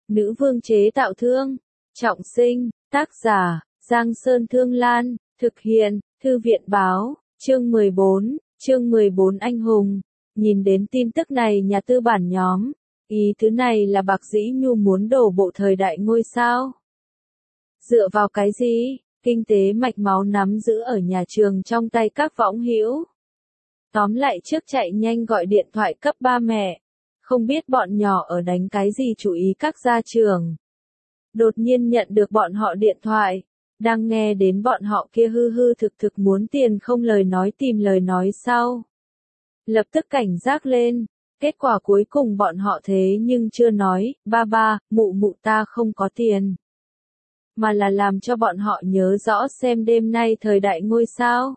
Nữ vương chế tạo thương. Trọng sinh, tác giả, Giang Sơn Thương Lan, thực hiện, Thư viện báo, chương 14 anh hùng. Nhìn đến tin tức này nhà tư bản nhóm, ý thứ này là Bạc Dĩ Nhu muốn đổ bộ thời đại ngôi sao. Dựa vào cái gì? Kinh tế mạch máu nắm giữ ở nhà trường trong tay các võng hữu. Tóm lại trước chạy nhanh gọi điện thoại cấp ba mẹ. Không biết bọn nhỏ ở đánh cái gì chú ý các gia trưởng. Đột nhiên nhận được bọn họ điện thoại. Đang nghe đến bọn họ kia hư hư thực thực muốn tiền không lời nói tìm lời nói sau. Lập tức cảnh giác lên. Kết quả cuối cùng bọn họ thế nhưng chưa nói, ba, mụ ta không có tiền. Mà là làm cho bọn họ nhớ rõ xem đêm nay thời đại ngôi sao.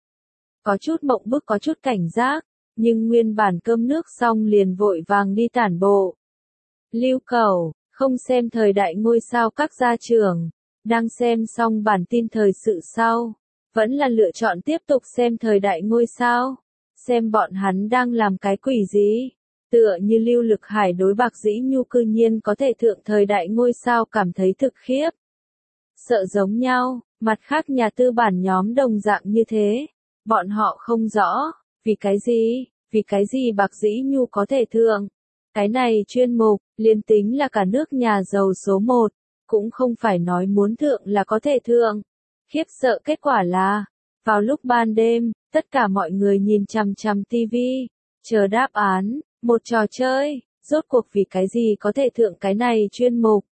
Có chút mộng bức có chút cảnh giác, nhưng nguyên bản cơm nước xong liền vội vàng đi tản bộ. Lưu Cẩu, không xem thời đại ngôi sao các gia trưởng, đang xem xong bản tin thời sự sau, vẫn là lựa chọn tiếp tục xem thời đại ngôi sao, xem bọn hắn đang làm cái quỷ gì. Tựa như Lưu Lực Hải đối Bạc Dĩ Nhu cư nhiên có thể thượng thời đại ngôi sao cảm thấy thực khiếp. Sợ giống nhau, mặt khác nhà tư bản nhóm đồng dạng như thế. Bọn họ không rõ, vì cái gì Bạc Dĩ Nhu có thể thượng. Cái này chuyên mục, liên tính là cả nước nhà giàu số 1, cũng không phải nói muốn thượng là có thể thượng. Khiếp sợ kết quả là, vào lúc ban đêm, tất cả mọi người nhìn chằm chằm tivi, chờ đáp án, một trò chơi, rốt cuộc vì cái gì có thể thượng cái này chuyên mục.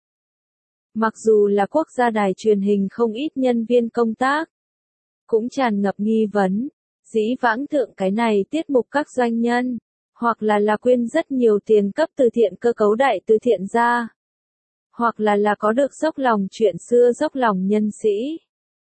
Mặc dù là quốc gia đài truyền hình không ít nhân viên công tác, cũng tràn ngập nghi vấn, dĩ vãng thượng cái này tiết mục các doanh nhân, hoặc là quyên rất nhiều tiền cấp từ thiện cơ cấu đại từ thiện ra, hoặc là có được dốc lòng chuyện xưa dốc lòng nhân sĩ.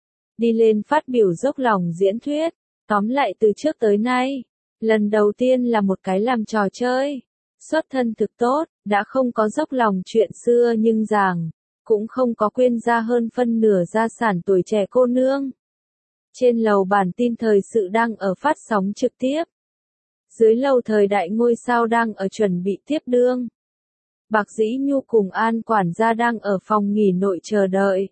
Đi lên phát biểu dốc lòng diễn thuyết, tóm lại từ trước tới nay, lần đầu tiên là một cái làm trò chơi, xuất thân thực tốt, đã không có dốc lòng chuyện xưa nhưng giảng, cũng không có quyên ra hơn phân nửa gia sản tuổi trẻ cô nương. Trên lầu bản tin thời sự đang ở phát sóng trực tiếp. Dưới lầu thời đại ngôi sao đang ở chuẩn bị tiếp đương. Bạc Dĩ Nhu cùng An quản gia đang ở phòng nghỉ nội chờ đợi.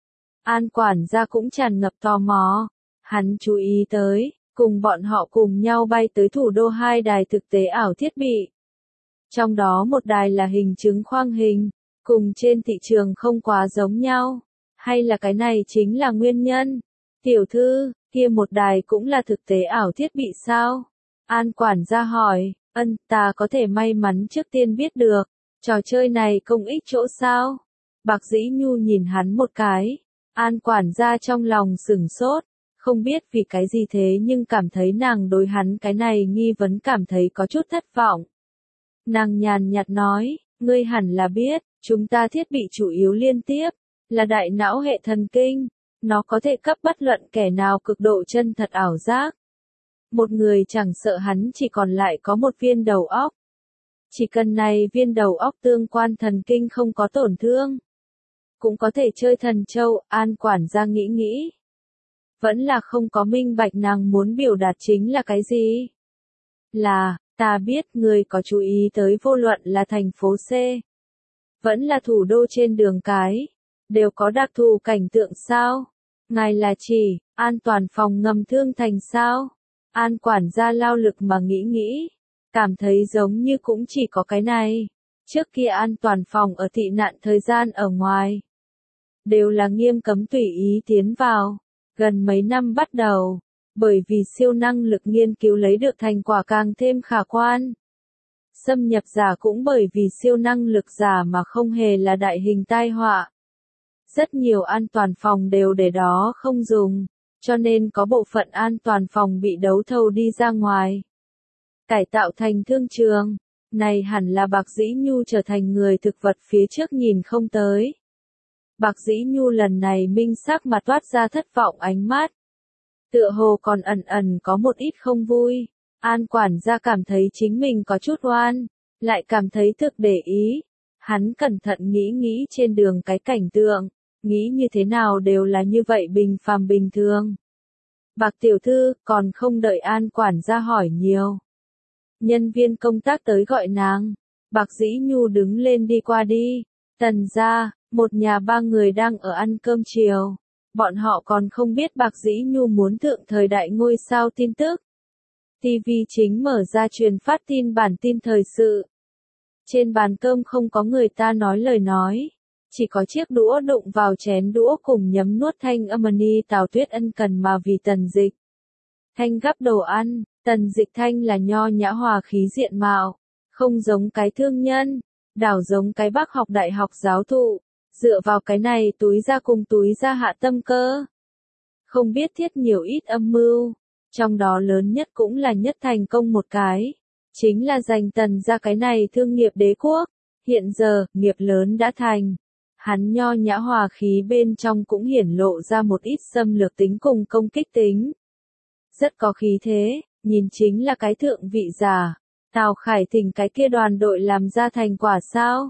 An quản gia cũng tràn ngập tò mò. Hắn chú ý tới, cùng bọn họ cùng nhau bay tới thủ đô 2 đài thực tế ảo thiết bị. Trong đó một đài là hình chứng khoang hình, cùng trên thị trường không quá giống nhau. Hay là cái này chính là nguyên nhân? Tiểu thư, kia một đài cũng là thực tế ảo thiết bị sao? An quản gia hỏi, ta có thể may mắn trước tiên biết được, trò chơi này công ích chỗ sao? Bạc Dĩ Nhu nhìn hắn một cái, An quản gia trong lòng sửng sốt, không biết vì cái gì thế nhưng cảm thấy nàng đối hắn cái này nghi vấn cảm thấy có chút thất vọng. Nàng nhàn nhạt nói, ngươi hẳn là biết, chúng ta thiết bị chủ yếu liên tiếp, là đại não hệ thần kinh. Nó có thể cấp bất luận kẻ nào cực độ chân thật ảo giác. Một người chẳng sợ hắn chỉ còn lại có một viên đầu óc. Chỉ cần này viên đầu óc tương quan thần kinh không có tổn thương. Cũng có thể chơi thần châu, An quản gia nghĩ. Vẫn là không có minh bạch nàng muốn biểu đạt chính là cái gì. Là, ta biết người có chú ý tới vô luận là thành phố C. Vẫn là thủ đô trên đường cái. Đều có đặc thù cảnh tượng sao? Ngài là chỉ, an toàn phòng ngầm thương thành sao? An quản gia lao lực mà nghĩ, cảm thấy giống như cũng chỉ có cái này. Trước kia an toàn phòng ở tị nạn thời gian ở ngoài. Đều là nghiêm cấm tùy ý tiến vào. Gần mấy năm bắt đầu, bởi vì siêu năng lực nghiên cứu lấy được thành quả càng thêm khả quan. Xâm nhập giả cũng bởi vì siêu năng lực giả mà không hề là đại hình tai họa. Rất nhiều an toàn phòng đều để đó không dùng, cho nên có bộ phận an toàn phòng bị đấu thầu đi ra ngoài. Cải tạo thành thương trường, này hẳn là Bạc Dĩ Nhu trở thành người thực vật phía trước nhìn không tới. Bạc Dĩ Nhu lần này minh sắc mà toát ra thất vọng ánh mắt. Tựa hồ còn ẩn có một ít không vui, An quản gia cảm thấy chính mình có chút oan, lại cảm thấy thực để ý. Hắn cẩn thận nghĩ trên đường cái cảnh tượng. Nghĩ như thế nào đều là như vậy bình phàm bình thường. Bạc tiểu thư, còn không đợi An quản gia hỏi nhiều. Nhân viên công tác tới gọi nàng. Bạc Dĩ Nhu đứng lên đi qua đi. Tần gia, một nhà ba người đang ở ăn cơm chiều. Bọn họ còn không biết Bạc Dĩ Nhu muốn thượng thời đại ngôi sao tin tức. TV chính mở ra truyền phát tin bản tin thời sự. Trên bàn cơm không có người ta nói lời nói. Chỉ có chiếc đũa đụng vào chén đũa cùng nhấm nuốt thanh âm ni Tào Tuyết ân cần mà vì Tần Dịch Thanh gắp đồ ăn. Tần Dịch Thanh là nho nhã hòa khí diện mạo, không giống cái thương nhân, đảo giống cái bác học đại học giáo thụ, dựa vào cái này túi ra cùng túi ra hạ tâm cơ. Không biết thiết nhiều ít âm mưu, trong đó lớn nhất cũng là nhất thành công một cái, chính là giành Tần ra cái này thương nghiệp đế quốc. Hiện giờ, nghiệp lớn đã thành. Hắn nho nhã hòa khí bên trong cũng hiển lộ ra một ít xâm lược tính cùng công kích tính. Rất có khí thế, nhìn chính là cái thượng vị giả. Tào Khải Thình cái kia đoàn đội làm ra thành quả sao?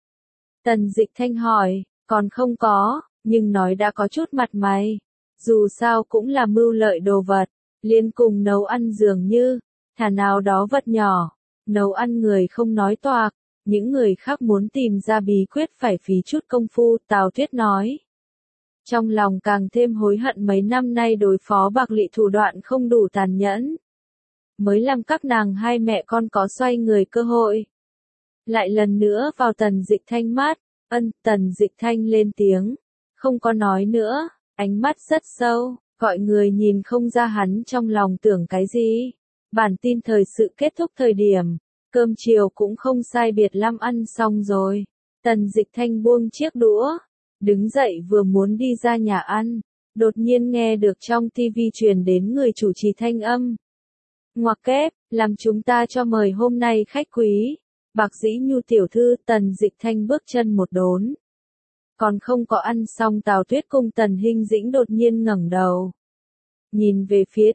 Tần Dịch Thanh hỏi, còn không có, nhưng nói đã có chút mặt mày. Dù sao cũng là mưu lợi đồ vật, liên cùng nấu ăn dường như, thà nào đó vật nhỏ, nấu ăn người không nói toạc, những người khác muốn tìm ra bí quyết phải phí chút công phu, Tào Tuyết nói. Trong lòng càng thêm hối hận mấy năm nay đối phó Bạc Lị thủ đoạn không đủ tàn nhẫn. Mới làm các nàng hai mẹ con có xoay người cơ hội. Lại lần nữa vào Tần Dịch Thanh mắt, Tần Dịch Thanh lên tiếng, không có nói nữa, ánh mắt rất sâu, gọi người nhìn không ra hắn trong lòng tưởng cái gì. Bản tin thời sự kết thúc thời điểm, cơm chiều cũng không sai biệt lắm ăn xong rồi. Tần Dịch Thanh buông chiếc đũa, đứng dậy vừa muốn đi ra nhà ăn, đột nhiên nghe được trong tivi truyền đến người chủ trì thanh âm. Ngoặc kép, làm chúng ta cho mời hôm nay khách quý. Bạc Dĩ Nhu tiểu thư. Tần Dịch Thanh bước chân một đốn. Còn không có ăn xong Tào Tuyết cùng Tần Hinh Dĩnh đột nhiên ngẩng đầu. Nhìn về phía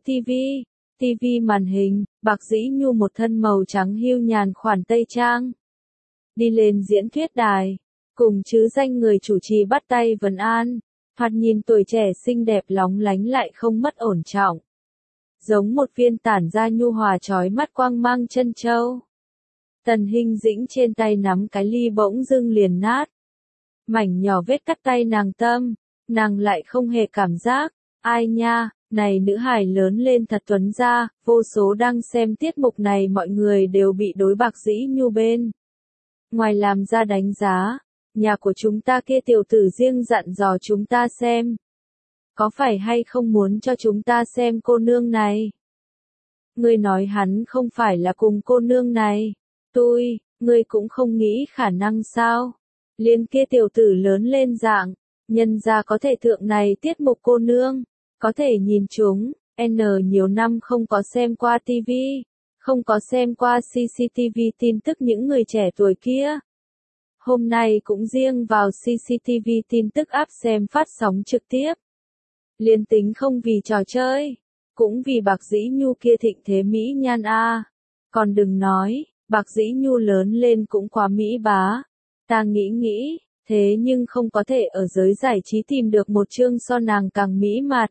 tivi màn hình, Bạc Dĩ Nhu một thân màu trắng hưu nhàn khoản tây trang. Đi lên diễn thuyết đài, cùng chứ danh người chủ trì bắt tay vấn an, thoạt nhìn tuổi trẻ xinh đẹp lóng lánh lại không mất ổn trọng. Giống một viên tản ra nhu hòa chói mắt quang mang chân châu. Tần Hinh Dĩnh trên tay nắm cái ly bỗng dưng liền nát. Mảnh nhỏ vết cắt tay nàng tâm, nàng lại không hề cảm giác. Ai nha, này nữ hài lớn lên thật tuấn ra, vô số đang xem tiết mục này mọi người đều bị đối Bạc Dĩ Nhu bên. Ngoài làm ra đánh giá, nhà của chúng ta kia tiểu tử riêng dặn dò chúng ta xem. Có phải hay không muốn cho chúng ta xem cô nương này? Ngươi nói hắn không phải là cùng cô nương này. Ngươi cũng không nghĩ khả năng sao? Liên kia tiểu tử lớn lên dạng, nhân ra có thể thượng này tiết mục cô nương, có thể nhìn chúng, nhiều năm không có xem qua TV, không có xem qua CCTV tin tức những người trẻ tuổi kia. Hôm nay cũng riêng vào CCTV tin tức áp xem phát sóng trực tiếp. Liên tính không vì trò chơi, cũng vì Bạc Dĩ Nhu kia thịnh thế mỹ nhan a. Còn đừng nói, Bạc Dĩ Nhu lớn lên cũng quá mỹ bá. Ta nghĩ, thế nhưng không có thể ở giới giải trí tìm được một chương so nàng càng mỹ mặt.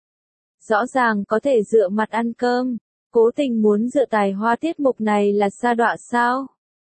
Rõ ràng có thể dựa mặt ăn cơm, cố tình muốn dựa tài hoa tiết mục này là sa đọa sao?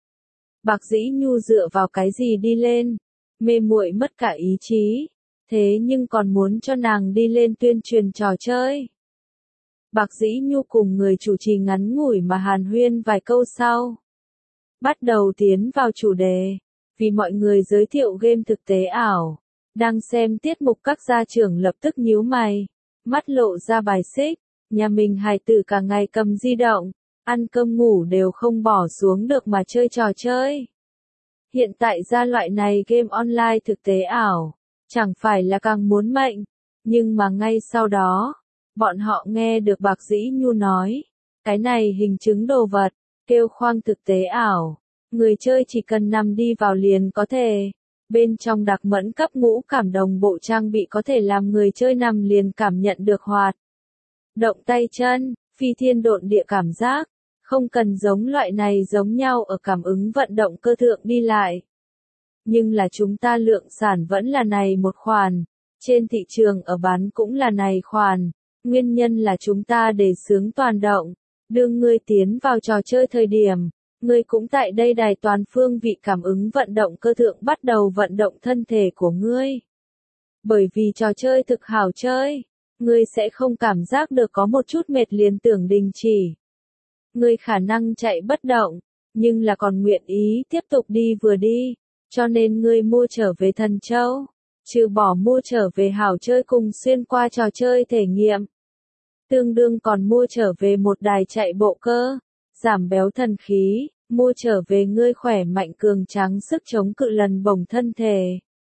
Bạc Dĩ Nhu dựa vào cái gì đi lên? Mê muội mất cả ý chí. Thế nhưng còn muốn cho nàng đi lên tuyên truyền trò chơi. Bạc Dĩ Nhu cùng người chủ trì ngắn ngủi mà hàn huyên vài câu sau. Bắt đầu tiến vào chủ đề, vì mọi người giới thiệu game thực tế ảo. Đang xem tiết mục các gia trưởng lập tức nhíu mày, mắt lộ ra bài xích, nhà mình hài tử cả ngày cầm di động, ăn cơm ngủ đều không bỏ xuống được mà chơi trò chơi. Hiện tại ra loại này game online thực tế ảo, chẳng phải là càng muốn mệnh, nhưng mà ngay sau đó, bọn họ nghe được Bạc Dĩ Nhu nói, cái này hình chứng đồ vật, kêu khoang thực tế ảo, người chơi chỉ cần nằm đi vào liền có thể, bên trong đặc mẫn cấp ngũ cảm đồng bộ trang bị có thể làm người chơi nằm liền cảm nhận được hoạt động tay chân, phi thiên độn địa cảm giác, không cần giống loại này giống nhau ở cảm ứng vận động cơ thượng đi lại. Nhưng là chúng ta lượng sản vẫn là này một khoản, trên thị trường ở bán cũng là này khoản, nguyên nhân là chúng ta đề xướng toàn động, đưa người tiến vào trò chơi thời điểm, Ngươi cũng tại đây đài toàn phương vị cảm ứng vận động cơ thượng bắt đầu vận động thân thể của ngươi. Bởi vì trò chơi thực hảo chơi, ngươi sẽ không cảm giác được có một chút mệt liền tưởng đình chỉ. Ngươi khả năng chạy bất động, nhưng là còn nguyện ý tiếp tục đi vừa đi, cho nên ngươi mua trở về Thần Châu, trừ bỏ mua trở về hảo chơi cùng xuyên qua trò chơi thể nghiệm. Tương đương còn mua trở về một đài chạy bộ cơ, giảm béo thần khí, mua trở về ngươi khỏe mạnh cường tráng sức chống cự lần bổng thân thể.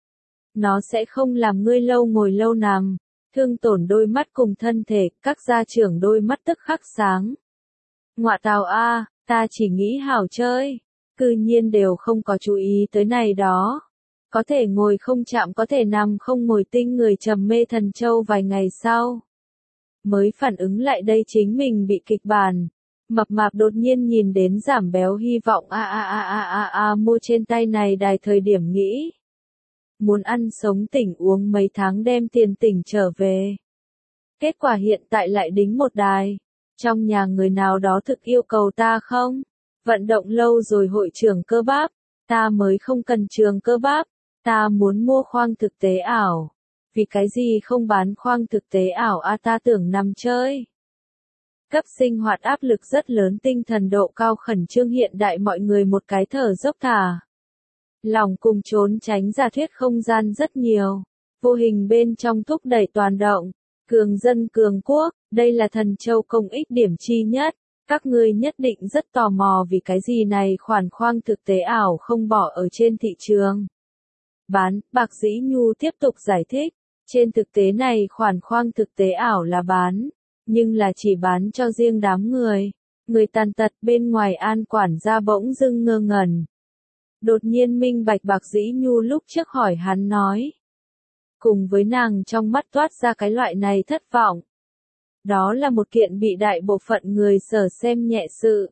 Nó sẽ không làm ngươi lâu ngồi lâu nằm, thương tổn đôi mắt cùng thân thể, các gia trưởng đôi mắt tức khắc sáng. Ngọa tào a, ta chỉ nghĩ hảo chơi, cư nhiên đều không có chú ý tới này đó. Có thể ngồi không chạm có thể nằm không ngồi tinh người trầm mê Thần Châu vài ngày sau. Mới phản ứng lại đây chính mình bị kịch bản. Mập mạp đột nhiên nhìn đến giảm béo hy vọng mua trên tay này đài thời điểm nghĩ. Muốn ăn sống tỉnh uống mấy tháng đem tiền tỉnh trở về. Kết quả hiện tại lại đính một đài. Trong nhà người nào đó thực yêu cầu ta không? Vận động lâu rồi hội trưởng cơ bắp. Ta mới không cần trường cơ bắp. Ta muốn mua khoang thực tế ảo. Vì cái gì không bán khoang thực tế ảo ta tưởng nằm chơi. Cấp sinh hoạt áp lực rất lớn tinh thần độ cao khẩn trương hiện đại mọi người một cái thở dốc thả. Lòng cùng trốn tránh giả thuyết không gian rất nhiều. Vô hình bên trong thúc đẩy toàn động. Cường dân cường quốc, đây là Thần Châu công ích điểm chi nhất. Các ngươi nhất định rất tò mò vì cái gì này khoản khoang thực tế ảo không bỏ ở trên thị trường. Bán, Bạc Dĩ Nhu tiếp tục giải thích. Trên thực tế này khoản khoang thực tế ảo là bán, nhưng là chỉ bán cho riêng đám người. Người tàn tật bên ngoài an quản gia bỗng dưng ngơ ngẩn. Đột nhiên minh bạch Bạc Dĩ Nhu lúc trước hỏi hắn nói. Cùng với nàng trong mắt toát ra cái loại này thất vọng. Đó là một kiện bị đại bộ phận người sở xem nhẹ sự.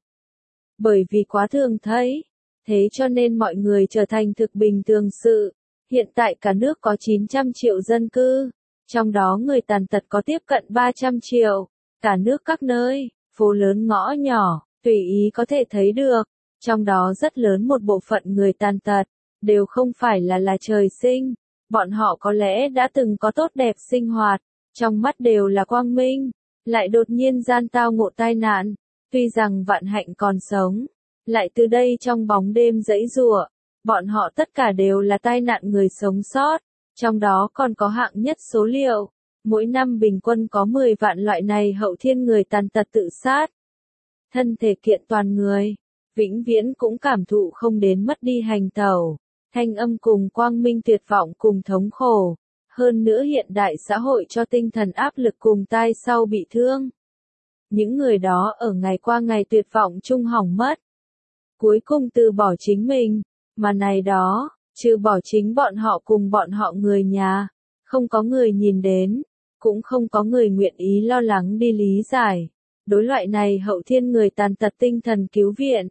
Bởi vì quá thường thấy, thế cho nên mọi người trở thành thực bình thường sự. Hiện tại cả nước có 900 triệu dân cư, trong đó người tàn tật có tiếp cận 300 triệu, cả nước các nơi, phố lớn ngõ nhỏ, tùy ý có thể thấy được, trong đó rất lớn một bộ phận người tàn tật, đều không phải là trời sinh, bọn họ có lẽ đã từng có tốt đẹp sinh hoạt, trong mắt đều là quang minh, lại đột nhiên gian tao ngộ tai nạn, tuy rằng vạn hạnh còn sống, lại từ đây trong bóng đêm giãy giụa. Bọn họ tất cả đều là tai nạn người sống sót, trong đó còn có hạng nhất số liệu. Mỗi năm bình quân có 10 vạn loại này hậu thiên người tàn tật tự sát. Thân thể kiện toàn người, vĩnh viễn cũng cảm thụ không đến mất đi hành tẩu, thanh âm cùng quang minh tuyệt vọng cùng thống khổ. Hơn nữa hiện đại xã hội cho tinh thần áp lực cùng tai sau bị thương. Những người đó ở ngày qua ngày tuyệt vọng chung hỏng mất. Cuối cùng từ bỏ chính mình. Mà này đó, trừ bỏ chính bọn họ cùng bọn họ người nhà, không có người nhìn đến, cũng không có người nguyện ý lo lắng đi lý giải. Đối loại này hậu thiên người tàn tật tinh thần cứu viện.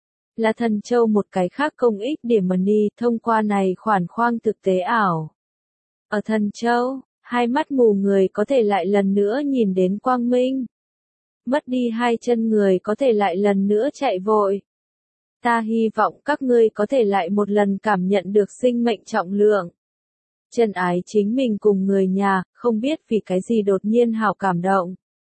Là Thần Châu một cái khác công ích điểm money thông qua này khoản khoang thực tế ảo. Ở Thần Châu, hai mắt mù người có thể lại lần nữa nhìn đến quang minh. Mất đi hai chân người có thể lại lần nữa chạy vội. Ta hy vọng các ngươi có thể lại một lần cảm nhận được sinh mệnh trọng lượng. Chân ái chính mình cùng người nhà, không biết vì cái gì đột nhiên hào cảm động.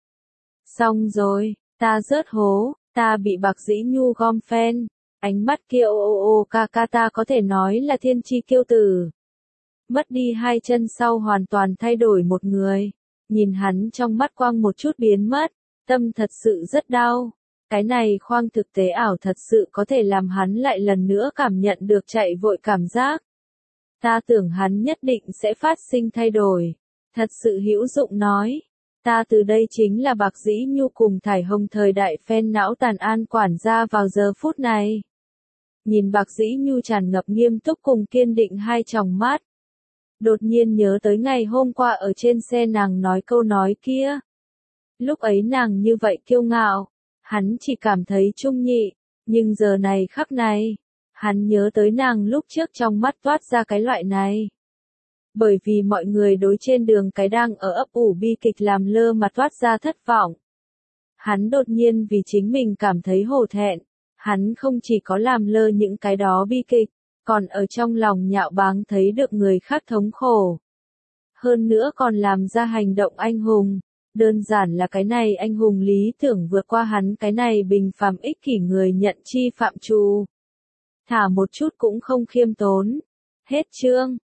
Xong rồi, ta rớt hố, ta bị Bạc Dĩ Nhu gom phen, ánh mắt kia ca ta có thể nói là thiên chi kiêu tử. Mất đi hai chân sau hoàn toàn thay đổi một người, nhìn hắn trong mắt quang một chút biến mất, tâm thật sự rất đau. Cái này khoang thực tế ảo thật sự có thể làm hắn lại lần nữa cảm nhận được chạy vội cảm giác. Ta tưởng hắn nhất định sẽ phát sinh thay đổi. Thật sự hữu dụng nói. Ta từ đây chính là Bạc Dĩ Nhu cùng Thải Hồng thời đại phen não tàn an quản gia vào giờ phút này. Nhìn Bạc Dĩ Nhu tràn ngập nghiêm túc cùng kiên định hai tròng mắt. Đột nhiên nhớ tới ngày hôm qua ở trên xe nàng nói câu nói kia. Lúc ấy nàng như vậy kiêu ngạo. Hắn chỉ cảm thấy trung nhị, nhưng giờ này khắc này, hắn nhớ tới nàng lúc trước trong mắt toát ra cái loại này. Bởi vì mọi người đối trên đường cái đang ở ấp ủ bi kịch làm lơ mà toát ra thất vọng. Hắn đột nhiên vì chính mình cảm thấy hổ thẹn, Hắn không chỉ có làm lơ những cái đó bi kịch, còn ở trong lòng nhạo báng thấy được người khác thống khổ. Hơn nữa còn làm ra hành động anh hùng. Đơn giản là cái này anh hùng lý tưởng vượt qua hắn cái này bình phàm ích kỷ người nhận chi phạm trù. Thả một chút cũng không khiêm tốn. Hết chương.